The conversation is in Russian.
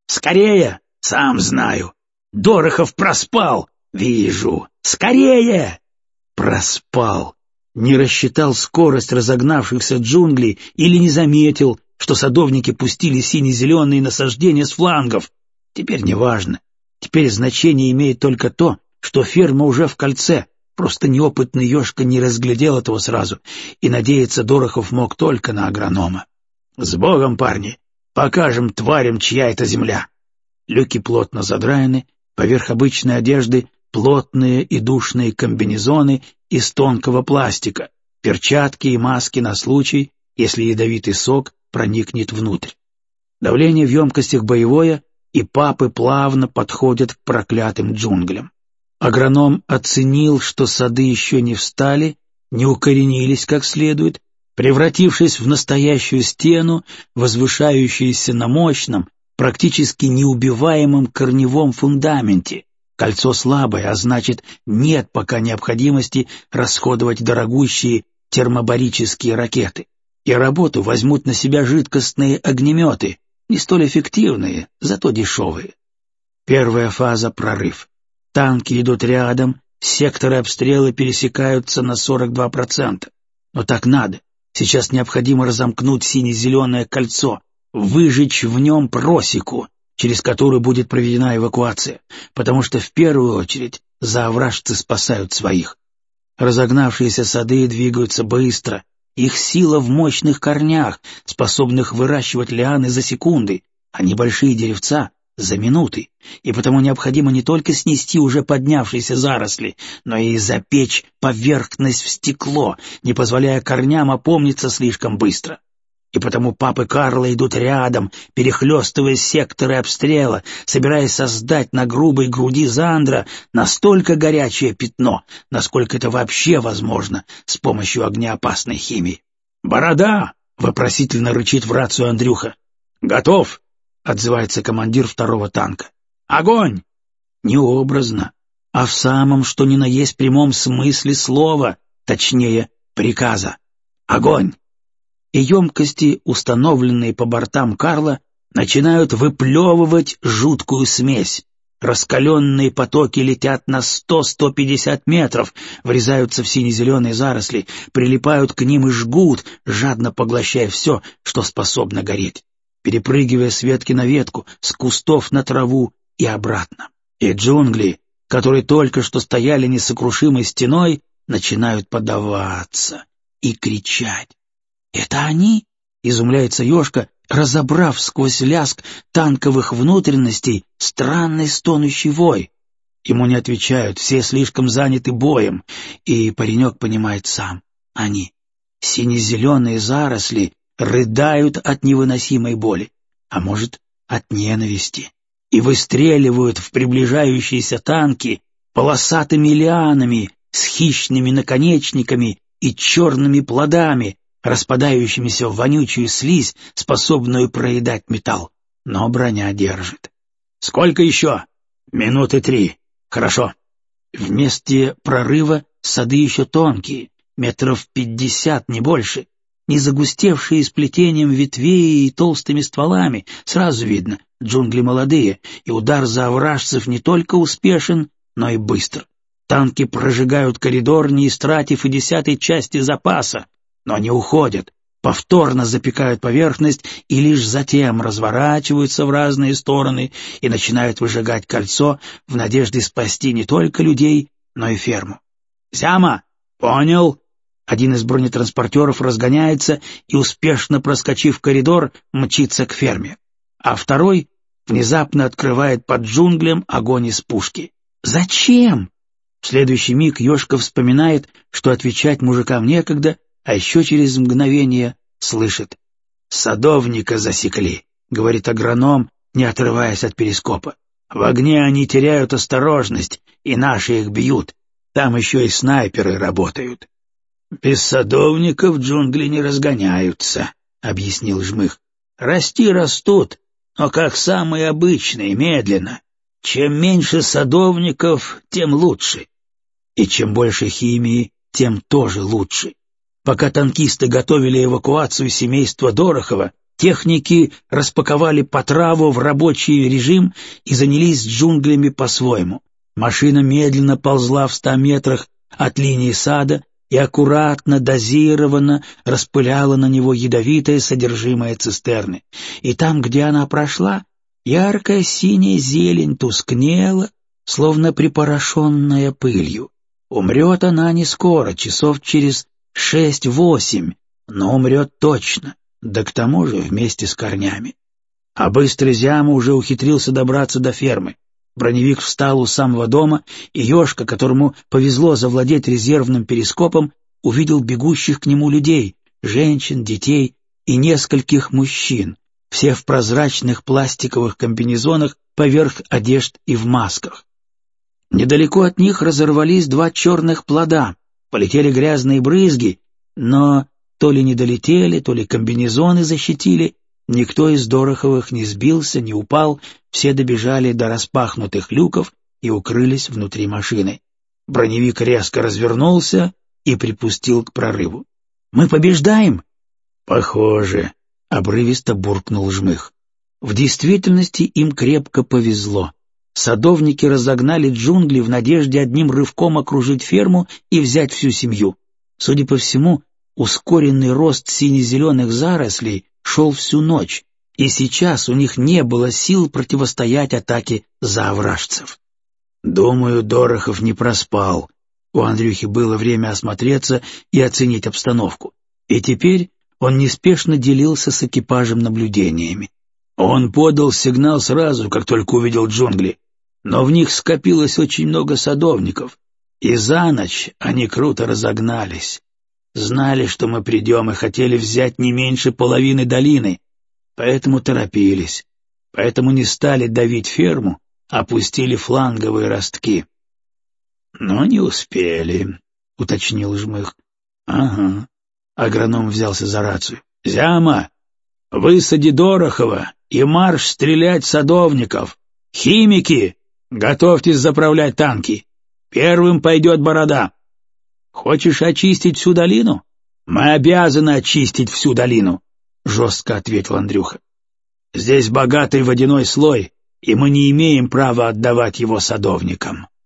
Скорее! Сам знаю. Дорохов проспал. Вижу. Скорее! Проспал. Не рассчитал скорость разогнавшихся джунглей или не заметил, что садовники пустили сине-зеленые насаждения с флангов. Теперь неважно. Теперь значение имеет только то, что ферма уже в кольце. Просто неопытный Ёшка не разглядел этого сразу, и надеяться Дорохов мог только на агронома. «С Богом, парни! Покажем тварям, чья это земля!» Люки плотно задраены, поверх обычной одежды плотные и душные комбинезоны из тонкого пластика, перчатки и маски на случай, если ядовитый сок проникнет внутрь. Давление в емкостях боевое, и папы плавно подходят к проклятым джунглям. Агроном оценил, что сады еще не встали, не укоренились как следует, превратившись в настоящую стену, возвышающуюся на мощном, практически неубиваемом корневом фундаменте. Кольцо слабое, а значит, нет пока необходимости расходовать дорогущие термобарические ракеты. И работу возьмут на себя жидкостные огнеметы, не столь эффективные, зато дешевые. Первая фаза — прорыв. Танки идут рядом, секторы обстрела пересекаются на 42%. Но так надо. Сейчас необходимо разомкнуть сине-зеленое кольцо, выжечь в нем просеку, через которую будет проведена эвакуация, потому что в первую очередь заовражцы спасают своих. Разогнавшиеся сады двигаются быстро, их сила в мощных корнях, способных выращивать лианы за секунды, а небольшие деревца — за минуты, и потому необходимо не только снести уже поднявшиеся заросли, но и запечь поверхность в стекло, не позволяя корням опомниться слишком быстро. И потому папы Карла идут рядом, перехлестывая секторы обстрела, собираясь создать на грубой груди Зандра настолько горячее пятно, насколько это вообще возможно с помощью огнеопасной химии. «Борода!» — вопросительно рычит в рацию Андрюха. «Готов!» — отзывается командир второго танка. «Огонь!» Не образно, а в самом что ни на есть прямом смысле слова, точнее, приказа. «Огонь!» И емкости, установленные по бортам Карла, начинают выплевывать жуткую смесь. Раскаленные потоки летят на 100-150 метров, врезаются в сине-зеленые заросли, прилипают к ним и жгут, жадно поглощая все, что способно гореть, перепрыгивая с ветки на ветку, с кустов на траву и обратно. И джунгли, которые только что стояли несокрушимой стеной, начинают поддаваться и кричать. «Это они?» — изумляется Ёшка, разобрав сквозь лязг танковых внутренностей странный стонущий вой. Ему не отвечают, все слишком заняты боем, и паренек понимает сам. Они, сине-зеленые заросли, рыдают от невыносимой боли, а может, от ненависти, и выстреливают в приближающиеся танки полосатыми лианами с хищными наконечниками и черными плодами, распадающимися в вонючую слизь, способную проедать металл. Но броня держит. «Сколько еще?» «Минуты 3. Хорошо». В месте прорыва сады еще тонкие, 50 не больше, не загустевшие сплетением ветвей и толстыми стволами. Сразу видно, джунгли молодые, и удар заовражцев не только успешен, но и быстр. Танки прожигают коридор, не истратив и 10-й части запаса, но не уходят, повторно запекают поверхность и лишь затем разворачиваются в разные стороны и начинают выжигать кольцо в надежде спасти не только людей, но и ферму. «Зяма! Понял!» Один из бронетранспортеров разгоняется и, успешно проскочив коридор, мчится к ферме, а второй внезапно открывает под джунглям огонь из пушки. «Зачем?» В следующий миг Ёшка вспоминает, что отвечать мужикам некогда, а еще через мгновение слышит. «Садовника засекли», — говорит агроном, не отрываясь от перископа. «В огне они теряют осторожность, и наши их бьют. Там еще и снайперы работают». «Без садовников джунгли не разгоняются», — объяснил Жмых. «Расти растут, но как самые обычные, медленно. Чем меньше садовников, тем лучше. И чем больше химии, тем тоже лучше. Пока танкисты готовили эвакуацию семейства Дорохова, Техники распаковали потраву в рабочий режим и занялись джунглями по-своему. Машина медленно ползла в 100 метрах от линии сада и аккуратно, дозированно распыляла на него ядовитое содержимое цистерны. И там, где она прошла, яркая синяя зелень тускнела, словно припорошенная пылью. Умрет она не скоро, часов через 6-8, но умрет точно, да к тому же вместе с корнями. А быстрый Зяма уже ухитрился добраться до фермы. Броневик встал у самого дома, и Ёшка, которому повезло завладеть резервным перископом, увидел бегущих к нему людей, женщин, детей и нескольких мужчин, все в прозрачных пластиковых комбинезонах поверх одежд и в масках. Недалеко от них разорвались 2 черных плода, полетели грязные брызги, но то ли не долетели, то ли комбинезоны защитили. Никто из Дороховых не сбился, не упал, все добежали до распахнутых люков и укрылись внутри машины. Броневик резко развернулся и припустил к прорыву. «Мы побеждаем?» «Похоже», — обрывисто буркнул Жмых. В действительности им крепко повезло. Садовники разогнали джунгли в надежде одним рывком окружить ферму и взять всю семью. Судя по всему, ускоренный рост сине-зеленых зарослей шел всю ночь, и сейчас у них не было сил противостоять атаке заовражцев. Думаю, Дорохов не проспал. У Андрюхи было время осмотреться и оценить обстановку. И теперь он неспешно делился с экипажем наблюдениями. Он подал сигнал сразу, как только увидел джунгли, но в них скопилось очень много садовников, и за ночь они круто разогнались. Знали, что мы придем, и хотели взять не меньше половины долины, поэтому торопились, поэтому не стали давить ферму, а пустили фланговые ростки. — Но не успели, — уточнил Жмых. — Ага. Агроном взялся за рацию. — Зяма, высади Дорохова и марш стрелять садовников. Химики, готовьтесь заправлять танки. Первым пойдет Борода. Хочешь очистить всю долину? Мы обязаны очистить всю долину, — жестко ответил Андрюха. Здесь богатый водяной слой, и мы не имеем права отдавать его садовникам.